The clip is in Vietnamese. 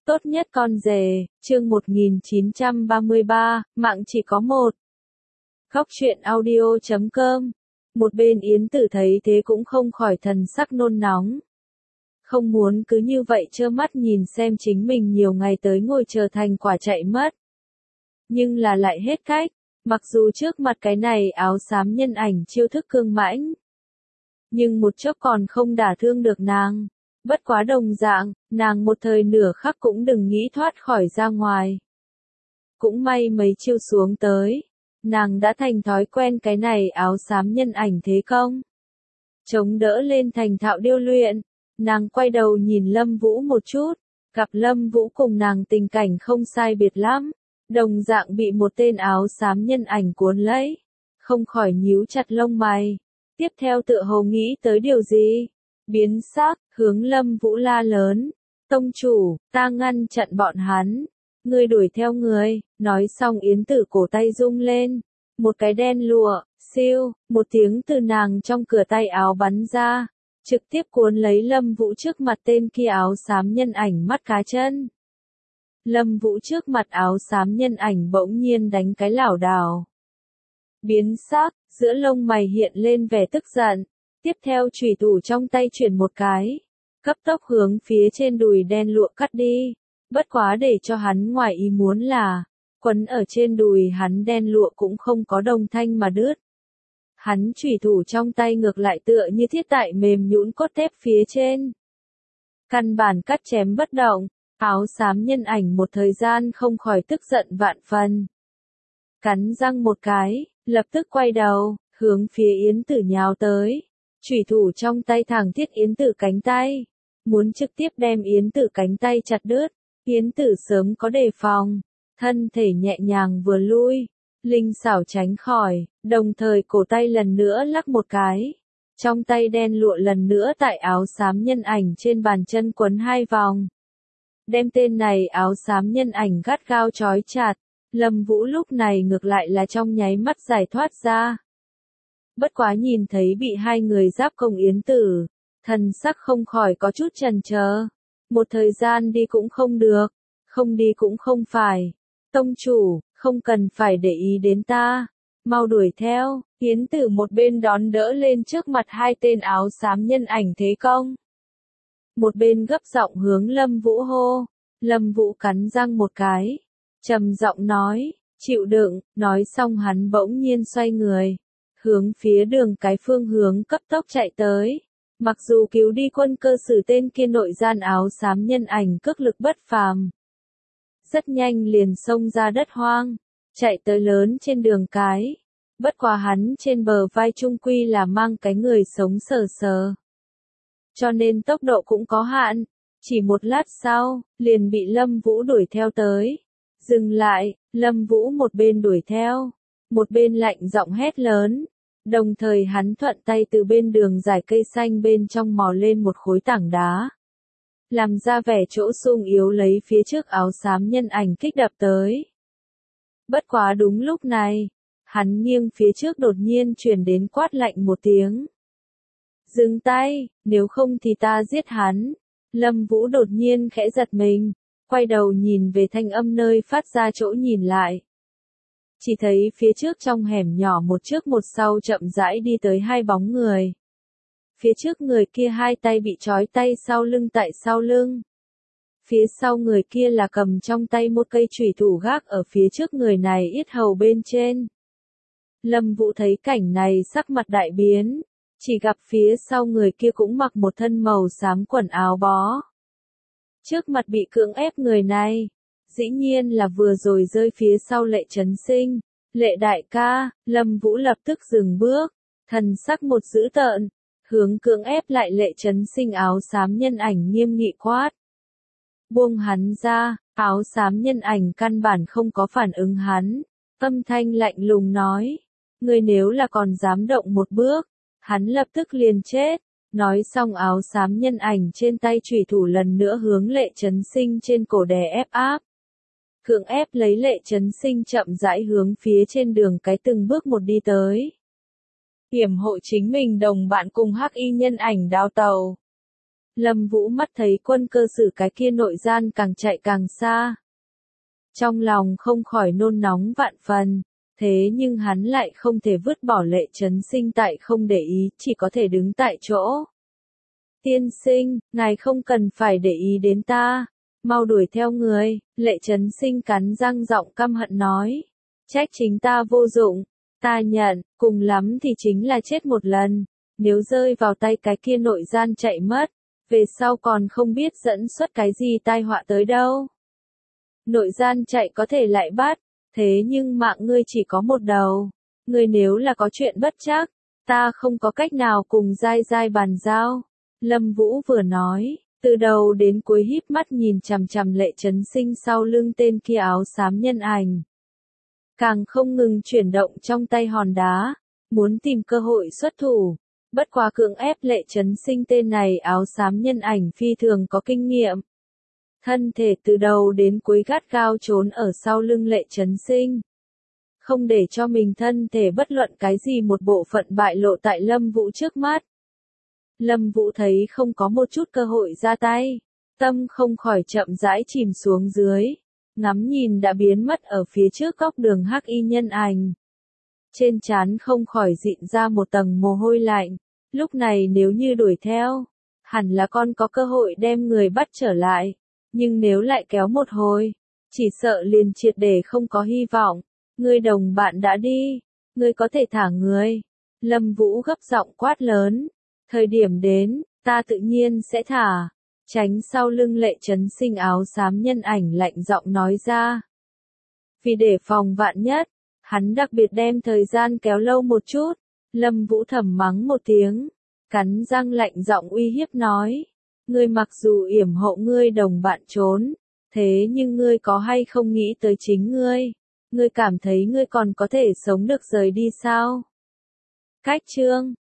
Tốt nhất con rể, chương 1933, mạng chỉ có một. Góc truyện audio.com. Một bên Yến Tử thấy thế cũng không khỏi thần sắc nôn nóng. Không muốn cứ như vậy trơ mắt nhìn xem chính mình nhiều ngày tới ngồi chờ thành quả chạy mất. Nhưng là lại hết cách, mặc dù trước mặt cái này áo xám nhân ảnh chiêu thức cương mãnh. Nhưng một chốc còn không đả thương được nàng. Bất quá đồng dạng, nàng một thời nửa khắc cũng đừng nghĩ thoát khỏi ra ngoài. Cũng may mấy chiêu xuống tới, nàng đã thành thói quen cái này áo xám nhân ảnh thế công. Chống đỡ lên thành thạo điêu luyện, nàng quay đầu nhìn Lâm Vũ một chút, gặp Lâm Vũ cùng nàng tình cảnh không sai biệt lắm, đồng dạng bị một tên áo xám nhân ảnh cuốn lấy, không khỏi nhíu chặt lông mày. Tiếp theo tựa hồ nghĩ tới điều gì, biến sắc, hướng Lâm Vũ la lớn, tông chủ, ta ngăn chặn bọn hắn, ngươi đuổi theo người, nói xong Yến Tử cổ tay rung lên, một cái đen lụa, siêu, một tiếng từ nàng trong cửa tay áo bắn ra, trực tiếp cuốn lấy Lâm Vũ trước mặt tên kia áo xám nhân ảnh mắt cá chân. Lâm Vũ trước mặt áo xám nhân ảnh bỗng nhiên đánh cái lảo đảo. Biến sắc, giữa lông mày hiện lên vẻ tức giận, tiếp theo chủy thủ trong tay chuyển một cái, cấp tốc hướng phía trên đùi đen lụa cắt đi, bất quá để cho hắn ngoài ý muốn là, quấn ở trên đùi hắn đen lụa cũng không có đồng thanh mà đứt. Hắn chủy thủ trong tay ngược lại tựa như thiết tại mềm nhũn cốt thép phía trên. Căn bản cắt chém bất động, áo xám nhân ảnh một thời gian không khỏi tức giận vạn phần. Cắn răng một cái, lập tức quay đầu, hướng phía Yến Tử nhào tới. Chủy thủ trong tay thẳng thiết Yến Tử cánh tay, muốn trực tiếp đem Yến Tử cánh tay chặt đứt. Yến Tử sớm có đề phòng, thân thể nhẹ nhàng vừa lui, linh xảo tránh khỏi, đồng thời cổ tay lần nữa lắc một cái. Trong tay đen lụa lần nữa tại áo xám nhân ảnh trên bàn chân quấn hai vòng. Đem tên này áo xám nhân ảnh gắt gao trói chặt, Lâm Vũ lúc này ngược lại là trong nháy mắt giải thoát ra. Bất quá nhìn thấy bị hai người giáp công Yến Tử, thần sắc không khỏi có chút chần chờ. Một thời gian đi cũng không được, không đi cũng không phải. Tông chủ, không cần phải để ý đến ta, mau đuổi theo. Yến Tử một bên đón đỡ lên trước mặt hai tên áo xám nhân ảnh thế công. Một bên gấp giọng hướng Lâm Vũ hô. Lâm Vũ cắn răng một cái, trầm giọng nói, chịu đựng, nói xong hắn bỗng nhiên xoay người, hướng phía đường cái phương hướng cấp tốc chạy tới. Mặc dù cứu đi quân cơ sử tên kia nội gian áo xám nhân ảnh cước lực bất phàm, rất nhanh liền xông ra đất hoang, chạy tới lớn trên đường cái. Bất quá hắn trên bờ vai trung quy là mang cái người sống sờ sờ, cho nên tốc độ cũng có hạn. Chỉ một lát sau, liền bị Lâm Vũ đuổi theo tới. Dừng lại, Lâm Vũ một bên đuổi theo, một bên lạnh giọng hét lớn. Đồng thời hắn thuận tay từ bên đường dải cây xanh bên trong mò lên một khối tảng đá, làm ra vẻ chỗ sung yếu lấy phía trước áo xám nhân ảnh kích đập tới. Bất quá đúng lúc này, hắn nghiêng phía trước đột nhiên truyền đến quát lạnh một tiếng. Dừng tay, nếu không thì ta giết hắn. Lâm Vũ đột nhiên khẽ giật mình, quay đầu nhìn về thanh âm nơi phát ra chỗ nhìn lại. Chỉ thấy phía trước trong hẻm nhỏ một trước một sau chậm rãi đi tới hai bóng người. Phía trước người kia hai tay bị trói tay sau lưng tại sau lưng. Phía sau người kia là cầm trong tay một cây chủy thủ gác ở phía trước người này yết hầu bên trên. Lâm Vũ thấy cảnh này sắc mặt đại biến, chỉ gặp phía sau người kia cũng mặc một thân màu xám quần áo bó. Trước mặt bị cưỡng ép người này, dĩ nhiên là vừa rồi rơi phía sau Lệ Chấn Sinh. Lệ đại ca, Lâm Vũ lập tức dừng bước, thần sắc một dữ tợn, hướng cưỡng ép lại Lệ Chấn Sinh áo xám nhân ảnh nghiêm nghị quát. Buông hắn ra, áo xám nhân ảnh căn bản không có phản ứng hắn, âm thanh lạnh lùng nói, ngươi nếu là còn dám động một bước, hắn lập tức liền chết. Nói xong áo xám nhân ảnh trên tay chủy thủ lần nữa hướng Lệ Chấn Sinh trên cổ đè ép áp. Cưỡng ép lấy Lệ Chấn Sinh chậm rãi hướng phía trên đường cái từng bước một đi tới. Hiểm hộ chính mình đồng bạn cùng hắc y nhân ảnh đào tàu. Lâm Vũ mắt thấy Quân Cơ Sử cái kia nội gian càng chạy càng xa. Trong lòng không khỏi nôn nóng vạn phần, thế nhưng hắn lại không thể vứt bỏ Lệ Chấn Sinh tại không để ý, chỉ có thể đứng tại chỗ. Tiên sinh, ngài không cần phải để ý đến ta, mau đuổi theo người, Lệ Chấn Sinh cắn răng giọng căm hận nói. Trách chính ta vô dụng, ta nhận, cùng lắm thì chính là chết một lần, nếu rơi vào tay cái kia nội gian chạy mất, về sau còn không biết dẫn xuất cái gì tai họa tới đâu. Nội gian chạy có thể lại bắt, thế nhưng mạng ngươi chỉ có một đầu, ngươi nếu là có chuyện bất trắc, ta không có cách nào cùng dai dai bàn giao. Lâm Vũ vừa nói, từ đầu đến cuối híp mắt nhìn chằm chằm Lệ Chấn Sinh sau lưng tên kia áo xám nhân ảnh. Càng không ngừng chuyển động trong tay hòn đá, muốn tìm cơ hội xuất thủ. Bất quá cưỡng ép Lệ Chấn Sinh tên này áo xám nhân ảnh phi thường có kinh nghiệm. Thân thể từ đầu đến cuối gắt gao trốn ở sau lưng Lệ Chấn Sinh. Không để cho mình thân thể bất luận cái gì một bộ phận bại lộ tại Lâm Vũ trước mắt. Lâm Vũ thấy không có một chút cơ hội ra tay, tâm không khỏi chậm rãi chìm xuống dưới, ngắm nhìn đã biến mất ở phía trước góc đường hắc y nhân ảnh. Trên trán không khỏi dịn ra một tầng mồ hôi lạnh, lúc này nếu như đuổi theo, hẳn là con có cơ hội đem người bắt trở lại, nhưng nếu lại kéo một hồi, chỉ sợ liền triệt để không có hy vọng. Ngươi đồng bạn đã đi, ngươi có thể thả người. Lâm Vũ gấp giọng quát lớn. Thời điểm đến, ta tự nhiên sẽ thả. Tránh sau lưng Lệ Chấn Sinh áo xám nhân ảnh lạnh giọng nói ra. Vì để phòng vạn nhất, hắn đặc biệt đem thời gian kéo lâu một chút. Lâm Vũ thầm mắng một tiếng, cắn răng lạnh giọng uy hiếp nói. Ngươi mặc dù yểm hộ ngươi đồng bạn trốn, thế nhưng ngươi có hay không nghĩ tới chính ngươi? Ngươi cảm thấy ngươi còn có thể sống được rời đi sao? Cách chương